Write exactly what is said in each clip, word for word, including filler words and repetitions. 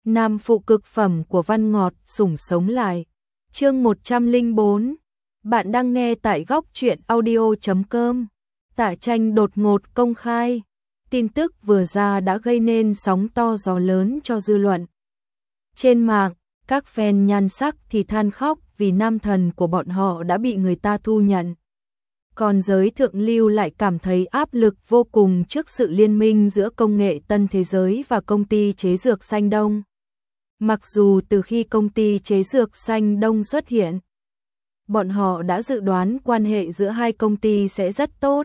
nam phụ cực phẩm của Văn Ngọt sủng sống lại. Chương một trăm lẻ bốn. Bạn đang nghe tại góc truyện audio chấm com. Tạ Tranh đột ngột công khai. Tin tức vừa ra đã gây nên sóng to gió lớn cho dư luận. Trên mạng, các fan nhan sắc thì than khóc vì nam thần của bọn họ đã bị người ta thu nhận. Còn giới thượng lưu lại cảm thấy áp lực vô cùng trước sự liên minh giữa công nghệ Tân Thế Giới và công ty chế dược Xanh Đông. Mặc dù từ khi công ty chế dược Xanh Đông xuất hiện, bọn họ đã dự đoán quan hệ giữa hai công ty sẽ rất tốt.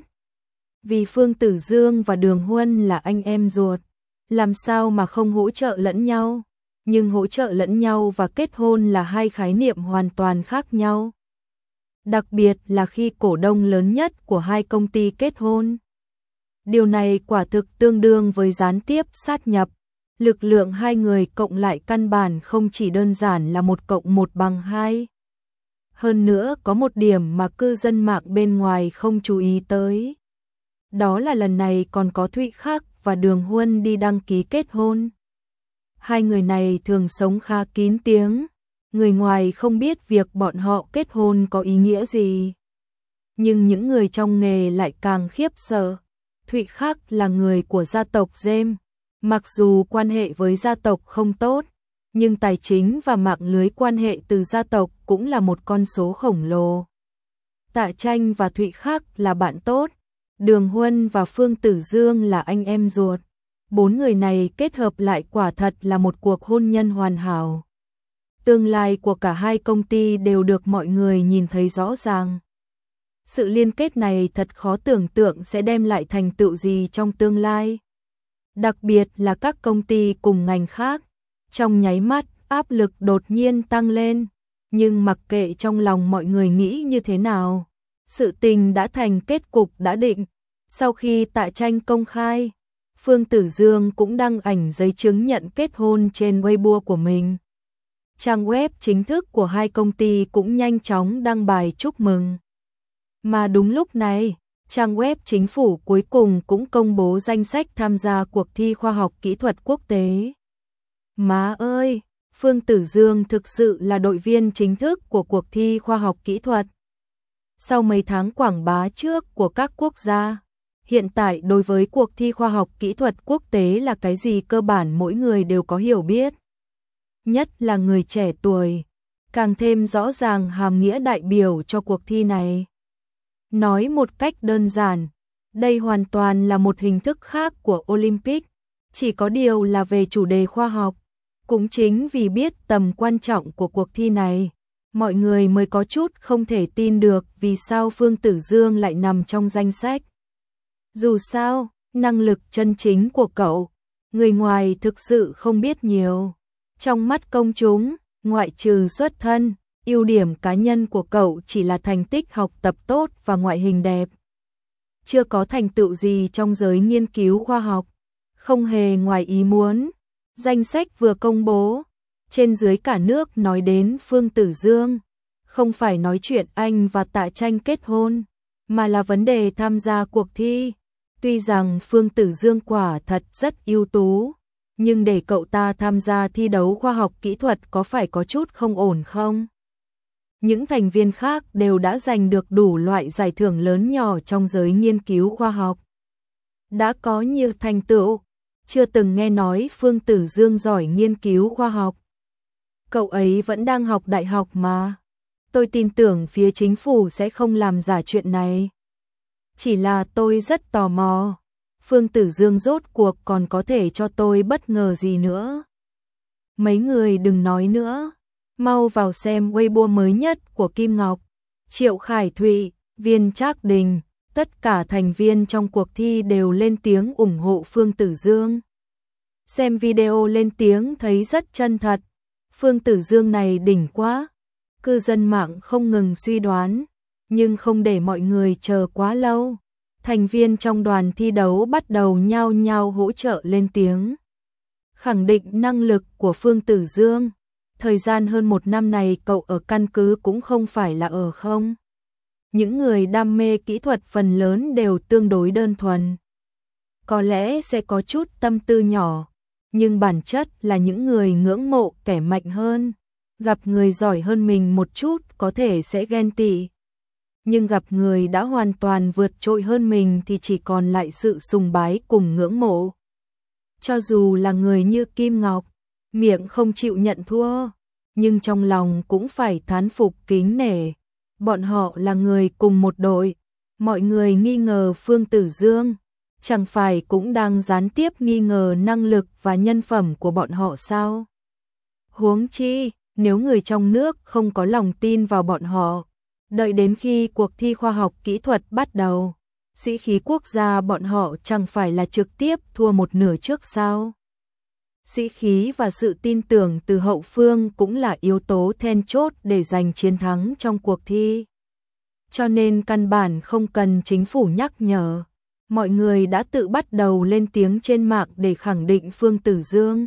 Vì Phương Tử Dương và Đường Huân là anh em ruột, làm sao mà không hỗ trợ lẫn nhau, nhưng hỗ trợ lẫn nhau và kết hôn là hai khái niệm hoàn toàn khác nhau. Đặc biệt là khi cổ đông lớn nhất của hai công ty kết hôn. Điều này quả thực tương đương với gián tiếp sát nhập. Lực lượng hai người cộng lại căn bản không chỉ đơn giản là một cộng một bằng hai. Hơn nữa có một điểm mà cư dân mạng bên ngoài không chú ý tới. Đó là lần này còn có Thụy Khắc và Đường Huân đi đăng ký kết hôn. Hai người này thường sống khá kín tiếng. Người ngoài không biết việc bọn họ kết hôn có ý nghĩa gì. Nhưng những người trong nghề lại càng khiếp sợ. Thụy Khắc là người của gia tộc Gem. Mặc dù quan hệ với gia tộc không tốt, nhưng tài chính và mạng lưới quan hệ từ gia tộc cũng là một con số khổng lồ. Tạ Tranh và Thụy Khắc là bạn tốt. Đường Huân và Phương Tử Dương là anh em ruột. Bốn người này kết hợp lại quả thật là một cuộc hôn nhân hoàn hảo. Tương lai của cả hai công ty đều được mọi người nhìn thấy rõ ràng. Sự liên kết này thật khó tưởng tượng sẽ đem lại thành tựu gì trong tương lai. Đặc biệt là các công ty cùng ngành khác. Trong nháy mắt, áp lực đột nhiên tăng lên. Nhưng mặc kệ trong lòng mọi người nghĩ như thế nào, sự tình đã thành kết cục đã định. Sau khi Tạ Tranh công khai, Phương Tử Dương cũng đăng ảnh giấy chứng nhận kết hôn trên Weibo của mình. Trang web chính thức của hai công ty cũng nhanh chóng đăng bài chúc mừng. Mà đúng lúc này, trang web chính phủ cuối cùng cũng công bố danh sách tham gia cuộc thi khoa học kỹ thuật quốc tế. Má ơi, Phương Tử Dương thực sự là đội viên chính thức của cuộc thi khoa học kỹ thuật. Sau mấy tháng quảng bá trước của các quốc gia, hiện tại đối với cuộc thi khoa học kỹ thuật quốc tế là cái gì cơ bản mỗi người đều có hiểu biết. Nhất là người trẻ tuổi, càng thêm rõ ràng hàm nghĩa đại biểu cho cuộc thi này. Nói một cách đơn giản, đây hoàn toàn là một hình thức khác của Olympic, chỉ có điều là về chủ đề khoa học. Cũng chính vì biết tầm quan trọng của cuộc thi này, mọi người mới có chút không thể tin được vì sao Phương Tử Dương lại nằm trong danh sách. Dù sao, năng lực chân chính của cậu, người ngoài thực sự không biết nhiều. Trong mắt công chúng, ngoại trừ xuất thân, ưu điểm cá nhân của cậu chỉ là thành tích học tập tốt và ngoại hình đẹp. Chưa có thành tựu gì trong giới nghiên cứu khoa học. Không hề ngoài ý muốn, danh sách vừa công bố, trên dưới cả nước nói đến Phương Tử Dương. Không phải nói chuyện anh và Tạ Tranh kết hôn, mà là vấn đề tham gia cuộc thi. Tuy rằng Phương Tử Dương quả thật rất ưu tú, nhưng để cậu ta tham gia thi đấu khoa học kỹ thuật có phải có chút không ổn không? Những thành viên khác đều đã giành được đủ loại giải thưởng lớn nhỏ trong giới nghiên cứu khoa học. Đã có nhiều thành tựu, chưa từng nghe nói Phương Tử Dương giỏi nghiên cứu khoa học. Cậu ấy vẫn đang học đại học mà. Tôi tin tưởng phía chính phủ sẽ không làm giả chuyện này. Chỉ là tôi rất tò mò. Phương Tử Dương rốt cuộc còn có thể cho tôi bất ngờ gì nữa. Mấy người đừng nói nữa. Mau vào xem Weibo mới nhất của Kim Ngọc, Triệu Khải Thụy, Viên Trác Đình. Tất cả thành viên trong cuộc thi đều lên tiếng ủng hộ Phương Tử Dương. Xem video lên tiếng thấy rất chân thật. Phương Tử Dương này đỉnh quá. Cư dân mạng không ngừng suy đoán, nhưng không để mọi người chờ quá lâu. Thành viên trong đoàn thi đấu bắt đầu nhao nhao hỗ trợ lên tiếng. Khẳng định năng lực của Phương Tử Dương. Thời gian hơn một năm này cậu ở căn cứ cũng không phải là ở không. Những người đam mê kỹ thuật phần lớn đều tương đối đơn thuần. Có lẽ sẽ có chút tâm tư nhỏ, nhưng bản chất là những người ngưỡng mộ kẻ mạnh hơn. Gặp người giỏi hơn mình một chút có thể sẽ ghen tị, nhưng gặp người đã hoàn toàn vượt trội hơn mình thì chỉ còn lại sự sùng bái cùng ngưỡng mộ. Cho dù là người như Kim Ngọc, miệng không chịu nhận thua, nhưng trong lòng cũng phải thán phục kính nể. Bọn họ là người cùng một đội, mọi người nghi ngờ Phương Tử Dương, chẳng phải cũng đang gián tiếp nghi ngờ năng lực và nhân phẩm của bọn họ sao? Huống chi, nếu người trong nước không có lòng tin vào bọn họ, đợi đến khi cuộc thi khoa học kỹ thuật bắt đầu, sĩ khí quốc gia bọn họ chẳng phải là trực tiếp thua một nửa trước sao? Sĩ khí và sự tin tưởng từ hậu phương cũng là yếu tố then chốt để giành chiến thắng trong cuộc thi. Cho nên căn bản không cần chính phủ nhắc nhở, mọi người đã tự bắt đầu lên tiếng trên mạng để khẳng định Phương Tử Dương.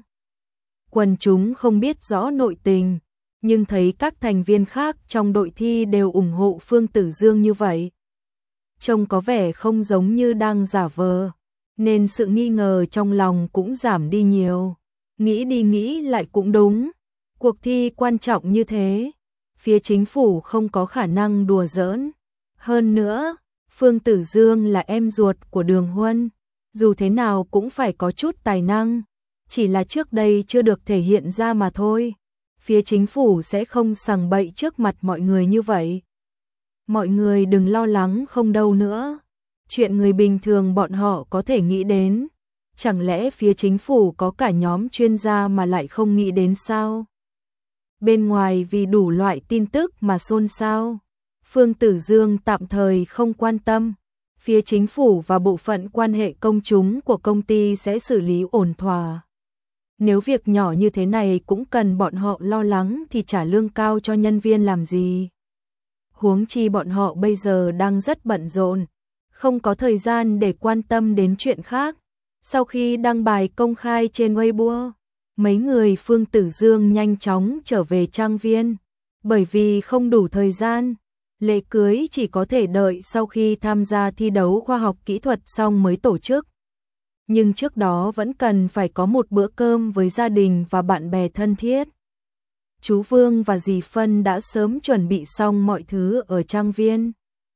Quần chúng không biết rõ nội tình, nhưng thấy các thành viên khác trong đội thi đều ủng hộ Phương Tử Dương như vậy, trông có vẻ không giống như đang giả vờ, nên sự nghi ngờ trong lòng cũng giảm đi nhiều. Nghĩ đi nghĩ lại cũng đúng, cuộc thi quan trọng như thế, phía chính phủ không có khả năng đùa giỡn. Hơn nữa, Phương Tử Dương là em ruột của Đường Huân, dù thế nào cũng phải có chút tài năng, chỉ là trước đây chưa được thể hiện ra mà thôi. Phía chính phủ sẽ không sằng bậy trước mặt mọi người như vậy. Mọi người đừng lo lắng không đâu nữa. Chuyện người bình thường bọn họ có thể nghĩ đến, chẳng lẽ phía chính phủ có cả nhóm chuyên gia mà lại không nghĩ đến sao? Bên ngoài vì đủ loại tin tức mà xôn xao, Phương Tử Dương tạm thời không quan tâm. Phía chính phủ và bộ phận quan hệ công chúng của công ty sẽ xử lý ổn thỏa. Nếu việc nhỏ như thế này cũng cần bọn họ lo lắng thì trả lương cao cho nhân viên làm gì? Huống chi bọn họ bây giờ đang rất bận rộn, không có thời gian để quan tâm đến chuyện khác. Sau khi đăng bài công khai trên Weibo, mấy người Phương Tử Dương nhanh chóng trở về trang viên, bởi vì không đủ thời gian. Lễ cưới chỉ có thể đợi sau khi tham gia thi đấu khoa học kỹ thuật xong mới tổ chức. Nhưng trước đó vẫn cần phải có một bữa cơm với gia đình và bạn bè thân thiết. Chú Vương và dì Phân đã sớm chuẩn bị xong mọi thứ ở trang viên.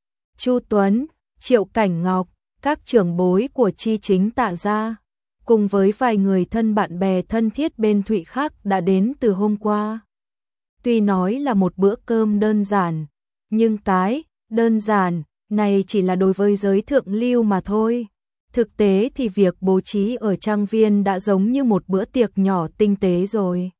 Chu Tuấn, Triệu Cảnh Ngọc, các trưởng bối của Chi Chính Tạ gia, cùng với vài người thân bạn bè thân thiết bên Thụy khác đã đến từ hôm qua. Tuy nói là một bữa cơm đơn giản, nhưng cái đơn giản này chỉ là đối với giới thượng lưu mà thôi. Thực tế thì việc bố trí ở trang viên đã giống như một bữa tiệc nhỏ tinh tế rồi.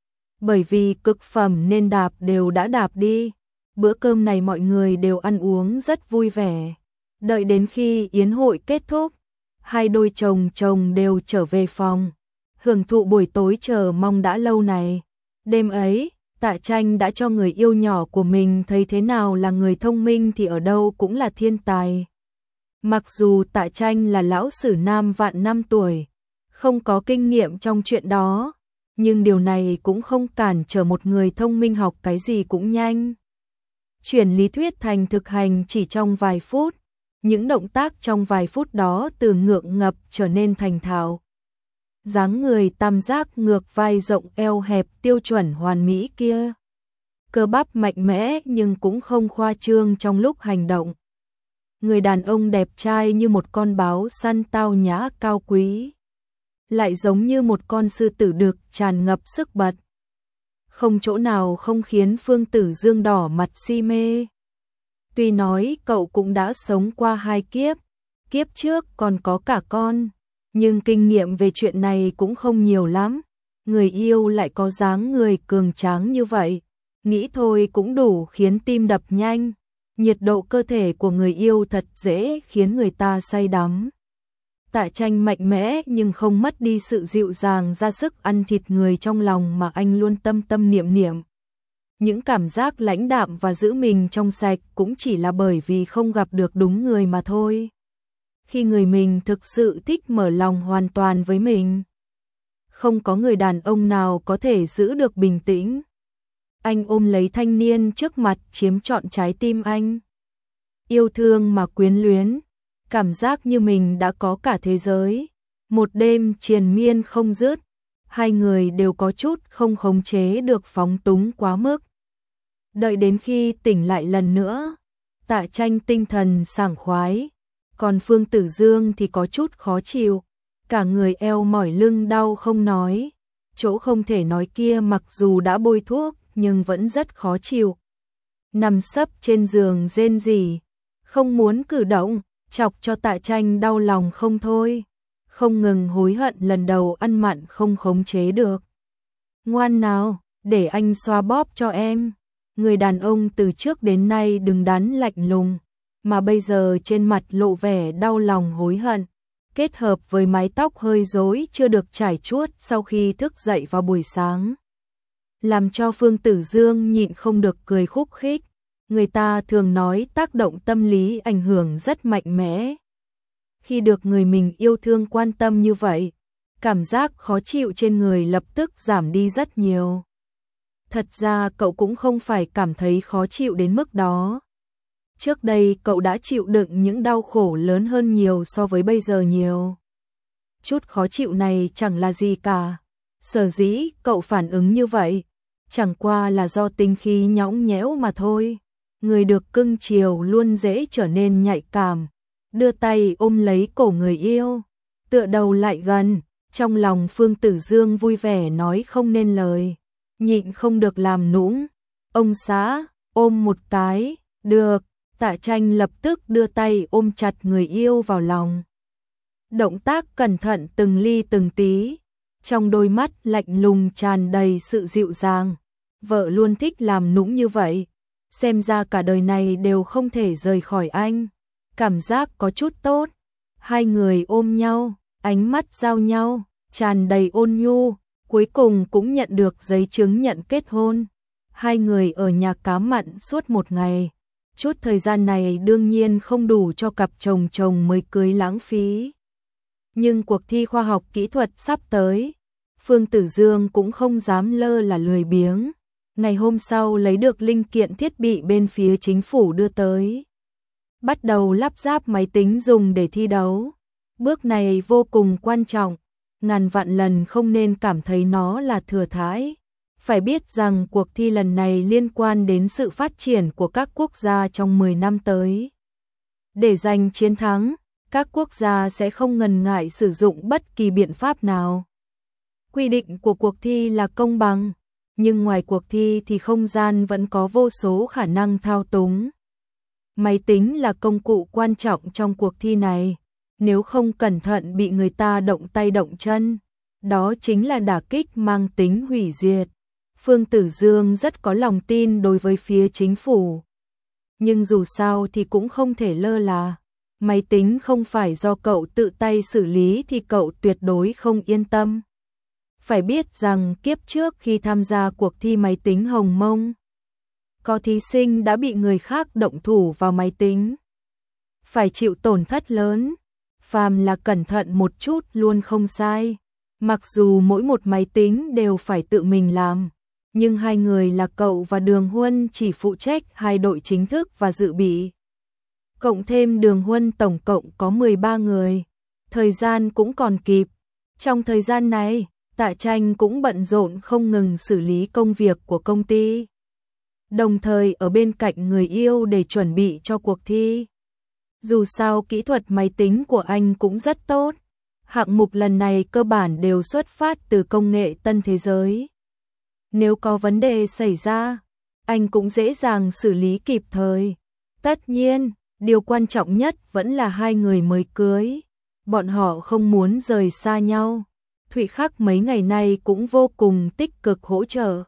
Bởi vì cực phẩm nên đạp đều đã đạp đi, bữa cơm này mọi người đều ăn uống rất vui vẻ. Đợi đến khi yến hội kết thúc, hai đôi chồng chồng đều trở về phòng, hưởng thụ buổi tối chờ mong đã lâu này. Đêm ấy, Tạ Tranh đã cho người yêu nhỏ của mình thấy thế nào là người thông minh thì ở đâu cũng là thiên tài. Mặc dù Tạ Tranh là lão sử nam vạn năm tuổi, không có kinh nghiệm trong chuyện đó, nhưng điều này cũng không cản trở một người thông minh học cái gì cũng nhanh. Chuyển lý thuyết thành thực hành chỉ trong vài phút, những động tác trong vài phút đó từ ngượng ngập trở nên thành thạo. Dáng người tam giác ngược vai rộng eo hẹp tiêu chuẩn hoàn mỹ kia. Cơ bắp mạnh mẽ nhưng cũng không khoa trương trong lúc hành động. Người đàn ông đẹp trai như một con báo săn tao nhã cao quý, lại giống như một con sư tử đực tràn ngập sức bật. Không chỗ nào không khiến Phương Tử Dương đỏ mặt si mê. Tuy nói cậu cũng đã sống qua hai kiếp, kiếp trước còn có cả con, nhưng kinh nghiệm về chuyện này cũng không nhiều lắm. Người yêu lại có dáng người cường tráng như vậy, nghĩ thôi cũng đủ khiến tim đập nhanh. Nhiệt độ cơ thể của người yêu thật dễ khiến người ta say đắm. Tạ Tranh mạnh mẽ nhưng không mất đi sự dịu dàng ra sức ăn thịt người trong lòng mà anh luôn tâm tâm niệm niệm. Những cảm giác lãnh đạm và giữ mình trong sạch cũng chỉ là bởi vì không gặp được đúng người mà thôi. Khi người mình thực sự thích mở lòng hoàn toàn với mình, không có người đàn ông nào có thể giữ được bình tĩnh. Anh ôm lấy thanh niên trước mặt chiếm trọn trái tim anh. Yêu thương mà quyến luyến, cảm giác như mình đã có cả thế giới. Một đêm triền miên không dứt, hai người đều có chút không khống chế được phóng túng quá mức. Đợi đến khi tỉnh lại lần nữa, Tạ Tranh tinh thần sảng khoái, còn Phương Tử Dương thì có chút khó chịu, cả người eo mỏi lưng đau không nói, chỗ không thể nói kia mặc dù đã bôi thuốc nhưng vẫn rất khó chịu. Nằm sấp trên giường rên rỉ, không muốn cử động, chọc cho Tạ Tranh đau lòng không thôi, không ngừng hối hận lần đầu ăn mặn không khống chế được. Ngoan nào, để anh xoa bóp cho em. Người đàn ông từ trước đến nay đứng đắn lạnh lùng, mà bây giờ trên mặt lộ vẻ đau lòng hối hận, kết hợp với mái tóc hơi rối chưa được trải chuốt sau khi thức dậy vào buổi sáng, làm cho Phương Tử Dương nhịn không được cười khúc khích. Người ta thường nói tác động tâm lý ảnh hưởng rất mạnh mẽ. Khi được người mình yêu thương quan tâm như vậy, cảm giác khó chịu trên người lập tức giảm đi rất nhiều. Thật ra cậu cũng không phải cảm thấy khó chịu đến mức đó. Trước đây cậu đã chịu đựng những đau khổ lớn hơn nhiều so với bây giờ nhiều. Chút khó chịu này chẳng là gì cả. Sở dĩ cậu phản ứng như vậy, chẳng qua là do tính khí nhõng nhẽo mà thôi. Người được cưng chiều luôn dễ trở nên nhạy cảm, đưa tay ôm lấy cổ người yêu, tựa đầu lại gần, trong lòng Phương Tử Dương vui vẻ nói không nên lời, nhịn không được làm nũng. Ông xã, ôm một cái, được. Tạ Tranh lập tức đưa tay ôm chặt người yêu vào lòng. Động tác cẩn thận từng ly từng tí, trong đôi mắt lạnh lùng tràn đầy sự dịu dàng. Vợ luôn thích làm nũng như vậy, xem ra cả đời này đều không thể rời khỏi anh. Cảm giác có chút tốt. Hai người ôm nhau, ánh mắt giao nhau, tràn đầy ôn nhu, cuối cùng cũng nhận được giấy chứng nhận kết hôn. Hai người ở nhà cá mặn suốt một ngày. Chút thời gian này đương nhiên không đủ cho cặp chồng chồng mới cưới lãng phí. Nhưng cuộc thi khoa học kỹ thuật sắp tới, Phương Tử Dương cũng không dám lơ là lười biếng. Ngày hôm sau lấy được linh kiện thiết bị bên phía chính phủ đưa tới, bắt đầu lắp ráp máy tính dùng để thi đấu. Bước này vô cùng quan trọng, ngàn vạn lần không nên cảm thấy nó là thừa thãi. Phải biết rằng cuộc thi lần này liên quan đến sự phát triển của các quốc gia trong mười năm tới. Để giành chiến thắng, các quốc gia sẽ không ngần ngại sử dụng bất kỳ biện pháp nào. Quy định của cuộc thi là công bằng, nhưng ngoài cuộc thi thì không gian vẫn có vô số khả năng thao túng. Máy tính là công cụ quan trọng trong cuộc thi này, nếu không cẩn thận bị người ta động tay động chân, đó chính là đả kích mang tính hủy diệt. Phương Tử Dương rất có lòng tin đối với phía chính phủ. Nhưng dù sao thì cũng không thể lơ là. Máy tính không phải do cậu tự tay xử lý thì cậu tuyệt đối không yên tâm. Phải biết rằng kiếp trước khi tham gia cuộc thi máy tính Hồng Mông, có thí sinh đã bị người khác động thủ vào máy tính, phải chịu tổn thất lớn. Phàm là cẩn thận một chút luôn không sai. Mặc dù mỗi một máy tính đều phải tự mình làm, nhưng hai người là cậu và Đường Huân chỉ phụ trách hai đội chính thức và dự bị. Cộng thêm Đường Huân tổng cộng có mười ba người, thời gian cũng còn kịp. Trong thời gian này, Tạ Tranh cũng bận rộn không ngừng xử lý công việc của công ty, đồng thời ở bên cạnh người yêu để chuẩn bị cho cuộc thi. Dù sao kỹ thuật máy tính của anh cũng rất tốt, hạng mục lần này cơ bản đều xuất phát từ công nghệ tân thế giới. Nếu có vấn đề xảy ra, anh cũng dễ dàng xử lý kịp thời. Tất nhiên, điều quan trọng nhất vẫn là hai người mới cưới. Bọn họ không muốn rời xa nhau. Thụy Khắc mấy ngày nay cũng vô cùng tích cực hỗ trợ.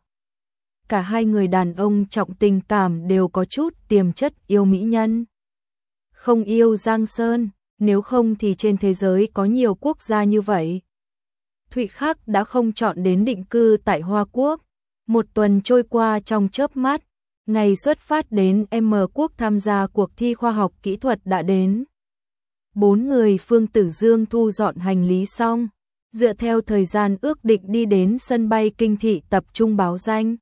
Cả hai người đàn ông trọng tình cảm đều có chút tiềm chất yêu mỹ nhân. Không yêu Giang Sơn, nếu không thì trên thế giới có nhiều quốc gia như vậy. Thụy Khắc đã không chọn đến định cư tại Hoa Quốc. Một tuần trôi qua trong chớp mắt, ngày xuất phát đến M Quốc tham gia cuộc thi khoa học kỹ thuật đã đến. Bốn người Phương Tử Dương thu dọn hành lý xong, dựa theo thời gian ước định đi đến sân bay Kinh Thị tập trung báo danh.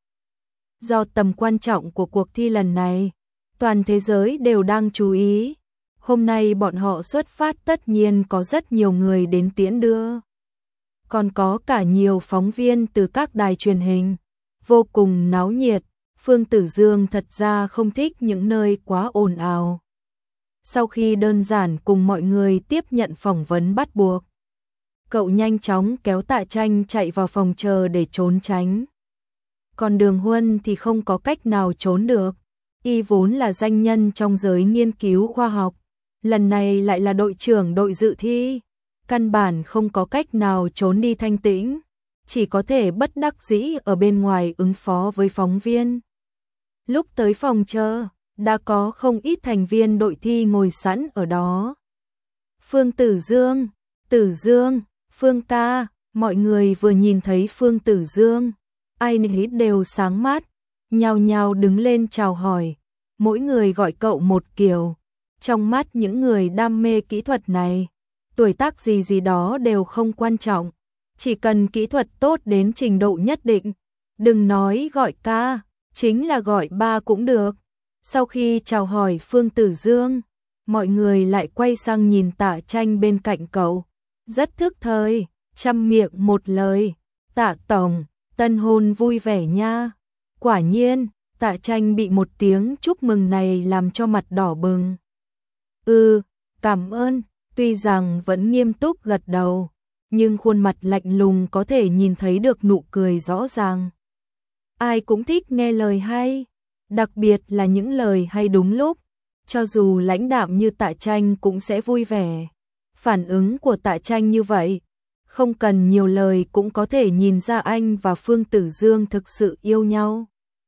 Do tầm quan trọng của cuộc thi lần này, toàn thế giới đều đang chú ý. Hôm nay bọn họ xuất phát tất nhiên có rất nhiều người đến tiễn đưa. còn có cả nhiều phóng viên từ các đài truyền hình, vô cùng náo nhiệt. Phương Tử Dương thật ra không thích những nơi quá ồn ào. Sau khi đơn giản cùng mọi người tiếp nhận phỏng vấn bắt buộc, cậu nhanh chóng kéo Tạ Tranh chạy vào phòng chờ để trốn tránh. Còn Đường Huân thì không có cách nào trốn được, y vốn là danh nhân trong giới nghiên cứu khoa học, lần này lại là đội trưởng đội dự thi, căn bản không có cách nào trốn đi thanh tĩnh, chỉ có thể bất đắc dĩ ở bên ngoài ứng phó với phóng viên. Lúc tới phòng chờ, đã có không ít thành viên đội thi ngồi sẵn ở đó. Phương Tử Dương, Tử Dương, Phương ca, mọi người vừa nhìn thấy Phương Tử Dương, ai nấy đều sáng mắt, nhao nhao đứng lên chào hỏi, mỗi người gọi cậu một kiểu. Trong mắt những người đam mê kỹ thuật này, tuổi tác gì gì đó đều không quan trọng, chỉ cần kỹ thuật tốt đến trình độ nhất định, đừng nói gọi ca, chính là gọi ba cũng được. Sau khi chào hỏi Phương Tử Dương, mọi người lại quay sang nhìn Tạ Tranh bên cạnh cậu, rất thức thời, chăm miệng một lời, Tạ tổng, tân hôn vui vẻ nha. Quả nhiên, Tạ Tranh bị một tiếng chúc mừng này làm cho mặt đỏ bừng. Ừ, cảm ơn, tuy rằng vẫn nghiêm túc gật đầu, nhưng khuôn mặt lạnh lùng có thể nhìn thấy được nụ cười rõ ràng. Ai cũng thích nghe lời hay, đặc biệt là những lời hay đúng lúc, cho dù lãnh đạm như Tạ Tranh cũng sẽ vui vẻ. Phản ứng của Tạ Tranh như vậy, không cần nhiều lời cũng có thể nhìn ra anh và Phương Tử Dương thực sự yêu nhau.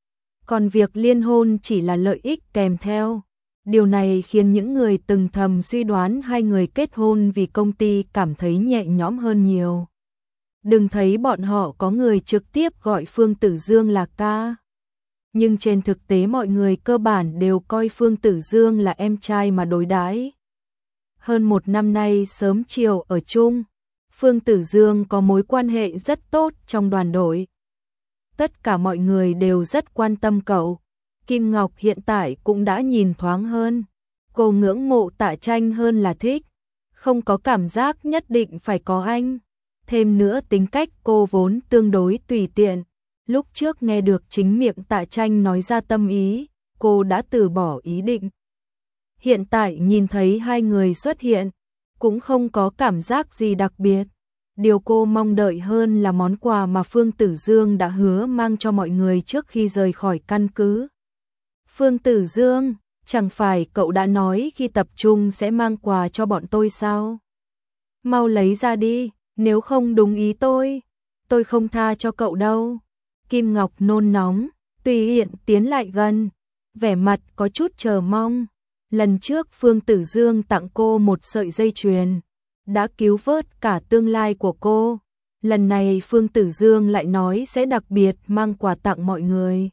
Còn việc liên hôn chỉ là lợi ích kèm theo. Điều này khiến những người từng thầm suy đoán hai người kết hôn vì công ty cảm thấy nhẹ nhõm hơn nhiều. Đừng thấy bọn họ có người trực tiếp gọi Phương Tử Dương là ca. Nhưng trên thực tế mọi người cơ bản đều coi Phương Tử Dương là em trai mà đối đãi. Hơn một năm nay sớm chiều ở chung, Phương Tử Dương có mối quan hệ rất tốt trong đoàn đội. Tất cả mọi người đều rất quan tâm cậu. Kim Ngọc hiện tại cũng đã nhìn thoáng hơn. Cô ngưỡng mộ Tạ Tranh hơn là thích. Không có cảm giác nhất định phải có anh. Thêm nữa tính cách cô vốn tương đối tùy tiện. Lúc trước nghe được chính miệng Tạ Tranh nói ra tâm ý, cô đã từ bỏ ý định. Hiện tại nhìn thấy hai người xuất hiện, cũng không có cảm giác gì đặc biệt. Điều cô mong đợi hơn là món quà mà Phương Tử Dương đã hứa mang cho mọi người trước khi rời khỏi căn cứ. Phương Tử Dương, chẳng phải cậu đã nói khi tập trung sẽ mang quà cho bọn tôi sao? Mau lấy ra đi, nếu không đúng ý tôi, tôi không tha cho cậu đâu. Kim Ngọc nôn nóng, tùy tiện tiến lại gần, vẻ mặt có chút chờ mong. Lần trước Phương Tử Dương tặng cô một sợi dây chuyền, đã cứu vớt cả tương lai của cô. Lần này Phương Tử Dương lại nói sẽ đặc biệt mang quà tặng mọi người.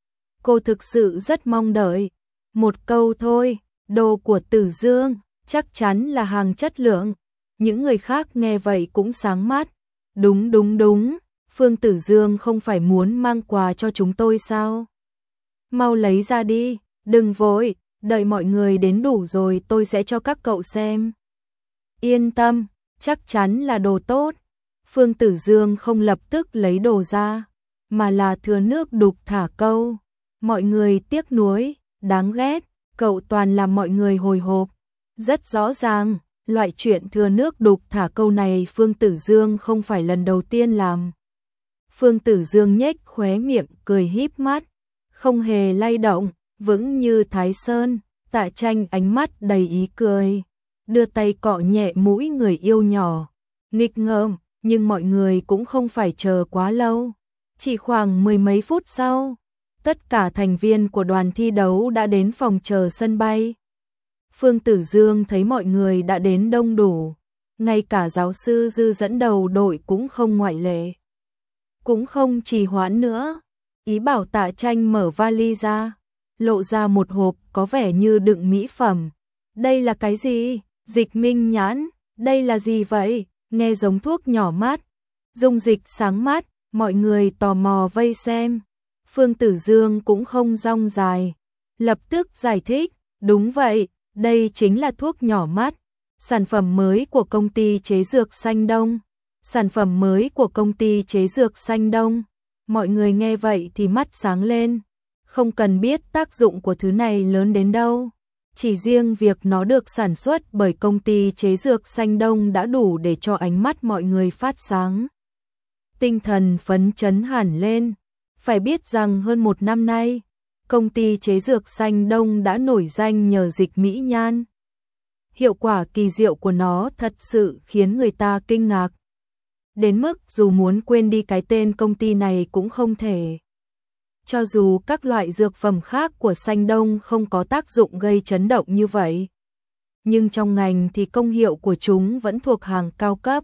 Cô thực sự rất mong đợi. Một câu thôi, đồ của Tử Dương, chắc chắn là hàng chất lượng. Những người khác nghe vậy cũng sáng mắt. Đúng đúng đúng, Phương Tử Dương không phải muốn mang quà cho chúng tôi sao? Mau lấy ra đi, đừng vội, đợi mọi người đến đủ rồi tôi sẽ cho các cậu xem. Yên tâm, chắc chắn là đồ tốt. Phương Tử Dương không lập tức lấy đồ ra, mà là thừa nước đục thả câu. Mọi người tiếc nuối, đáng ghét, cậu toàn làm mọi người hồi hộp. Rất rõ ràng, loại chuyện thừa nước đục thả câu này Phương Tử Dương không phải lần đầu tiên làm. Phương Tử Dương nhếch khóe miệng cười híp mắt, không hề lay động, vững như Thái Sơn. Tạ Tranh ánh mắt đầy ý cười, đưa tay cọ nhẹ mũi người yêu nhỏ, nghịch ngợm, nhưng mọi người cũng không phải chờ quá lâu. Chỉ khoảng mười mấy phút sau, tất cả thành viên của đoàn thi đấu đã đến phòng chờ sân bay. Phương Tử Dương thấy mọi người đã đến đông đủ, ngay cả giáo sư Dư dẫn đầu đội cũng không ngoại lệ. Cũng không trì hoãn nữa, ý bảo Tạ Tranh mở vali ra, lộ ra một hộp có vẻ như đựng mỹ phẩm. Đây là cái gì? Dịch minh nhãn, đây là gì vậy? Nghe giống thuốc nhỏ mát, dung dịch sáng mát, mọi người tò mò vây xem. Phương Tử Dương cũng không rong dài, lập tức giải thích, đúng vậy, đây chính là thuốc nhỏ mắt, sản phẩm mới của công ty chế dược Xanh Đông. Sản phẩm mới của công ty chế dược Xanh Đông. Mọi người nghe vậy thì mắt sáng lên. Không cần biết tác dụng của thứ này lớn đến đâu. Chỉ riêng việc nó được sản xuất bởi công ty chế dược Xanh Đông đã đủ để cho ánh mắt mọi người phát sáng. Tinh thần phấn chấn hẳn lên. Phải biết rằng hơn một năm nay, công ty chế dược Xanh Đông đã nổi danh nhờ dịch mỹ nhan. Hiệu quả kỳ diệu của nó thật sự khiến người ta kinh ngạc. Đến mức dù muốn quên đi cái tên công ty này cũng không thể. Cho dù các loại dược phẩm khác của Xanh Đông không có tác dụng gây chấn động như vậy, nhưng trong ngành thì công hiệu của chúng vẫn thuộc hàng cao cấp,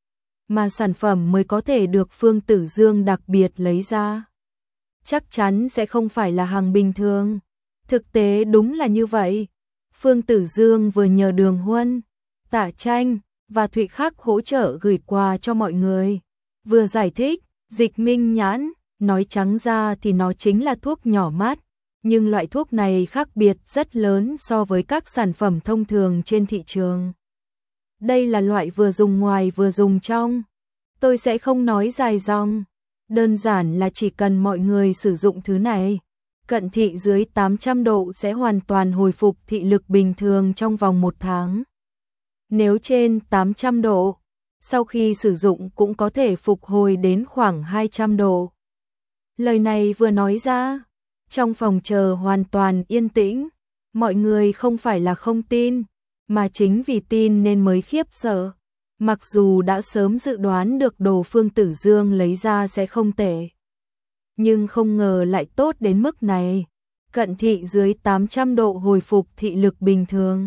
mà sản phẩm mới có thể được Phương Tử Dương đặc biệt lấy ra. Chắc chắn sẽ không phải là hàng bình thường. Thực tế đúng là như vậy. Phương Tử Dương vừa nhờ Đường Huân, Tạ Tranh và Thụy Khắc hỗ trợ gửi quà cho mọi người, vừa giải thích, dịch minh nhãn, nói trắng ra thì nó chính là thuốc nhỏ mát, nhưng loại thuốc này khác biệt rất lớn so với các sản phẩm thông thường trên thị trường. Đây là loại vừa dùng ngoài vừa dùng trong. Tôi sẽ không nói dài dòng, đơn giản là chỉ cần mọi người sử dụng thứ này, cận thị dưới tám trăm độ sẽ hoàn toàn hồi phục thị lực bình thường trong vòng một tháng. Nếu trên tám trăm độ, sau khi sử dụng cũng có thể phục hồi đến khoảng hai trăm độ. Lời này vừa nói ra, trong phòng chờ hoàn toàn yên tĩnh, mọi người không phải là không tin, mà chính vì tin nên mới khiếp sợ. Mặc dù đã sớm dự đoán được đồ Phương Tử Dương lấy ra sẽ không tệ, nhưng không ngờ lại tốt đến mức này. Cận thị dưới tám trăm độ hồi phục thị lực bình thường,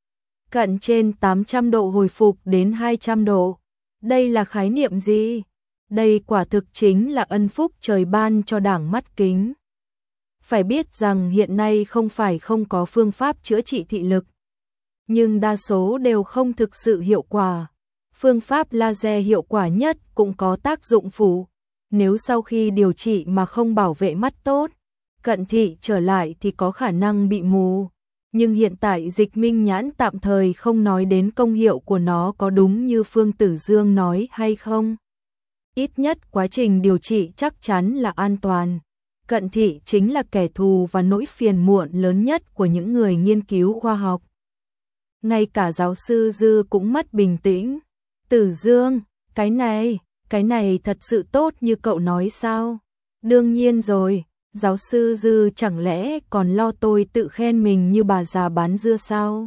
cận trên tám trăm độ hồi phục đến hai trăm độ. Đây là khái niệm gì? Đây quả thực chính là ân phúc trời ban cho đảng mắt kính. Phải biết rằng hiện nay không phải không có phương pháp chữa trị thị lực, nhưng đa số đều không thực sự hiệu quả. Phương pháp laser hiệu quả nhất cũng có tác dụng phụ. Nếu sau khi điều trị mà không bảo vệ mắt tốt, cận thị trở lại thì có khả năng bị mù. Nhưng hiện tại dịch minh nhãn tạm thời không nói đến công hiệu của nó có đúng như Phương Tử Dương nói hay không. Ít nhất quá trình điều trị chắc chắn là an toàn. Cận thị chính là kẻ thù và nỗi phiền muộn lớn nhất của những người nghiên cứu khoa học. Ngay cả giáo sư Dư cũng mất bình tĩnh. Tử Dương, cái này, cái này thật sự tốt như cậu nói sao? Đương nhiên rồi, giáo sư Dư chẳng lẽ còn lo tôi tự khen mình như bà già bán dưa sao?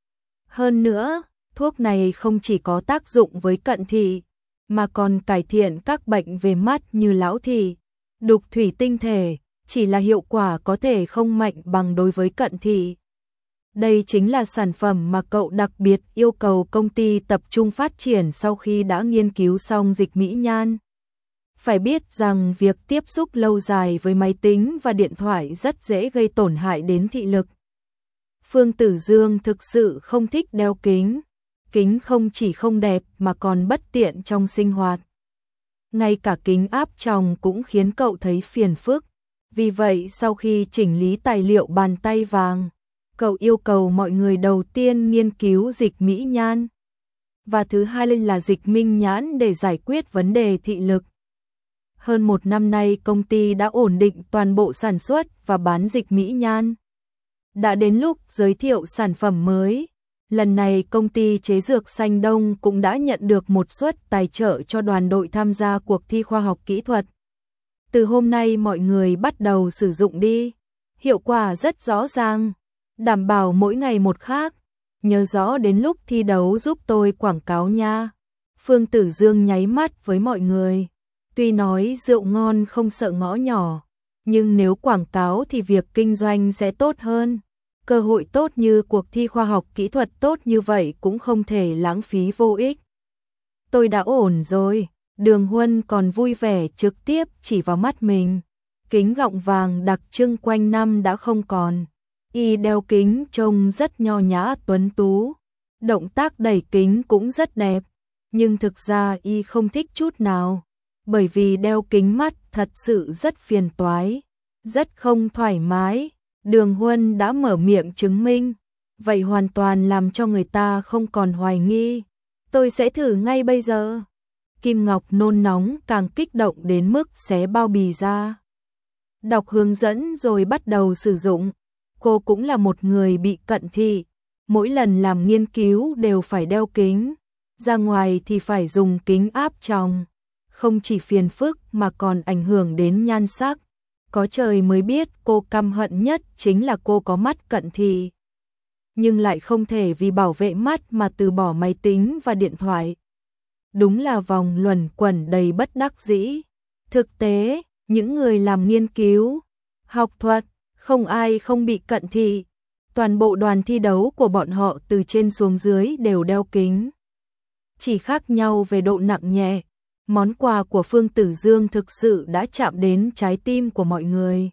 Hơn nữa, thuốc này không chỉ có tác dụng với cận thị, mà còn cải thiện các bệnh về mắt như lão thị, đục thủy tinh thể, chỉ là hiệu quả có thể không mạnh bằng đối với cận thị. Đây chính là sản phẩm mà cậu đặc biệt yêu cầu công ty tập trung phát triển sau khi đã nghiên cứu xong dịch mỹ nhan. Phải biết rằng việc tiếp xúc lâu dài với máy tính và điện thoại rất dễ gây tổn hại đến thị lực. Phương Tử Dương thực sự không thích đeo kính. Kính không chỉ không đẹp mà còn bất tiện trong sinh hoạt. Ngay cả kính áp tròng cũng khiến cậu thấy phiền phức. Vì vậy sau khi chỉnh lý tài liệu bàn tay vàng, cậu yêu cầu mọi người đầu tiên nghiên cứu dịch mỹ nhan. Và thứ hai là dịch minh nhãn để giải quyết vấn đề thị lực. Hơn một năm nay công ty đã ổn định toàn bộ sản xuất và bán dịch mỹ nhan. Đã đến lúc giới thiệu sản phẩm mới. Lần này công ty chế dược Xanh Đông cũng đã nhận được một suất tài trợ cho đoàn đội tham gia cuộc thi khoa học kỹ thuật. Từ hôm nay mọi người bắt đầu sử dụng đi. Hiệu quả rất rõ ràng, đảm bảo mỗi ngày một khác. Nhớ rõ đến lúc thi đấu giúp tôi quảng cáo nha. Phương Tử Dương nháy mắt với mọi người. Tuy nói rượu ngon không sợ ngõ nhỏ, nhưng nếu quảng cáo thì việc kinh doanh sẽ tốt hơn. Cơ hội tốt như cuộc thi khoa học kỹ thuật tốt như vậy cũng không thể lãng phí vô ích. Tôi đã ổn rồi, Đường Huân còn vui vẻ trực tiếp chỉ vào mắt mình. Kính gọng vàng đặc trưng quanh năm đã không còn. Y đeo kính trông rất nho nhã tuấn tú. Động tác đẩy kính cũng rất đẹp. Nhưng thực ra Y không thích chút nào. Bởi vì đeo kính mắt thật sự rất phiền toái. Rất không thoải mái. Đường Huân đã mở miệng chứng minh. Vậy hoàn toàn làm cho người ta không còn hoài nghi. Tôi sẽ thử ngay bây giờ. Kim Ngọc nôn nóng càng kích động đến mức xé bao bì ra. Đọc hướng dẫn rồi bắt đầu sử dụng. Cô cũng là một người bị cận thị, mỗi lần làm nghiên cứu đều phải đeo kính, ra ngoài thì phải dùng kính áp tròng, không chỉ phiền phức mà còn ảnh hưởng đến nhan sắc. Có trời mới biết cô căm hận nhất chính là cô có mắt cận thị, nhưng lại không thể vì bảo vệ mắt mà từ bỏ máy tính và điện thoại. Đúng là vòng luẩn quẩn đầy bất đắc dĩ. Thực tế, những người làm nghiên cứu, học thuật, không ai không bị cận thị. Toàn bộ đoàn thi đấu của bọn họ từ trên xuống dưới đều đeo kính. Chỉ khác nhau về độ nặng nhẹ. Món quà của Phương Tử Dương thực sự đã chạm đến trái tim của mọi người.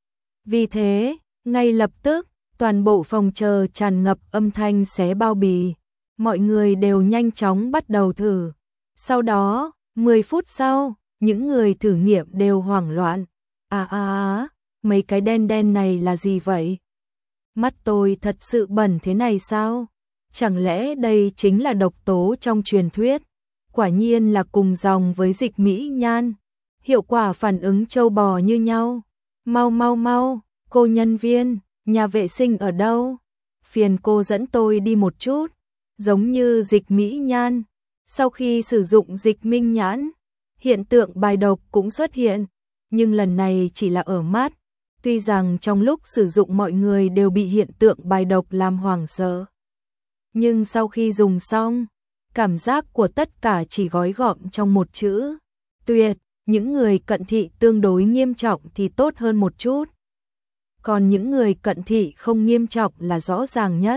Vì thế, ngay lập tức, toàn bộ phòng chờ tràn ngập âm thanh xé bao bì. Mọi người đều nhanh chóng bắt đầu thử. Sau đó, mười phút sau, những người thử nghiệm đều hoảng loạn. À à à, mấy cái đen đen này là gì vậy? Mắt tôi thật sự bẩn thế này sao? Chẳng lẽ đây chính là độc tố trong truyền thuyết? Quả nhiên là cùng dòng với dịch mỹ nhan. Hiệu quả phản ứng trâu bò như nhau. Mau mau mau, cô nhân viên, nhà vệ sinh ở đâu? Phiền cô dẫn tôi đi một chút. Giống như dịch mỹ nhan. Sau khi sử dụng dịch minh nhãn, hiện tượng bài độc cũng xuất hiện, nhưng lần này chỉ là ở mắt. Tuy rằng trong lúc sử dụng mọi người đều bị hiện tượng bài độc làm hoảng sợ, nhưng sau khi dùng xong, cảm giác của tất cả chỉ gói gọn trong một chữ: tuyệt. Những người cận thị tương đối nghiêm trọng thì tốt hơn một chút, còn những người cận thị không nghiêm trọng là rõ ràng nhất.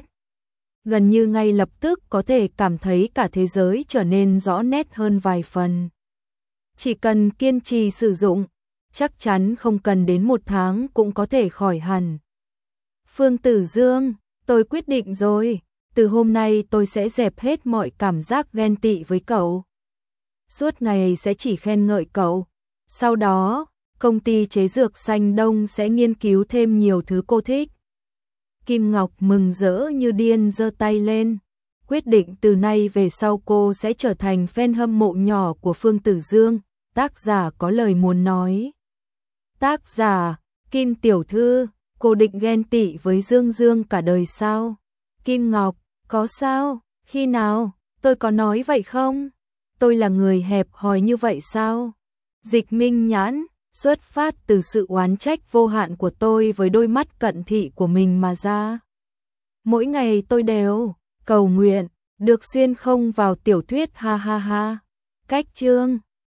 Gần như ngay lập tức có thể cảm thấy cả thế giới trở nên rõ nét hơn vài phần. Chỉ cần kiên trì sử dụng, chắc chắn không cần đến một tháng cũng có thể khỏi hẳn. Phương Tử Dương, tôi quyết định rồi, từ hôm nay tôi sẽ dẹp hết mọi cảm giác ghen tị với cậu. Suốt ngày sẽ chỉ khen ngợi cậu. Sau đó, công ty chế dược Xanh Đông sẽ nghiên cứu thêm nhiều thứ cô thích. Kim Ngọc mừng rỡ như điên giơ tay lên, quyết định từ nay về sau cô sẽ trở thành fan hâm mộ nhỏ của Phương Tử Dương. Tác giả có lời muốn nói. Tác giả, Kim Tiểu Thư, cô định ghen tị với Dương Dương cả đời sao? Kim Ngọc, có sao? Khi nào? Tôi có nói vậy không? Tôi là người hẹp hòi như vậy sao? Dịch minh nhãn, xuất phát từ sự oán trách vô hạn của tôi với đôi mắt cận thị của mình mà ra. Mỗi ngày tôi đều cầu nguyện được xuyên không vào tiểu thuyết, ha ha ha. Cách chương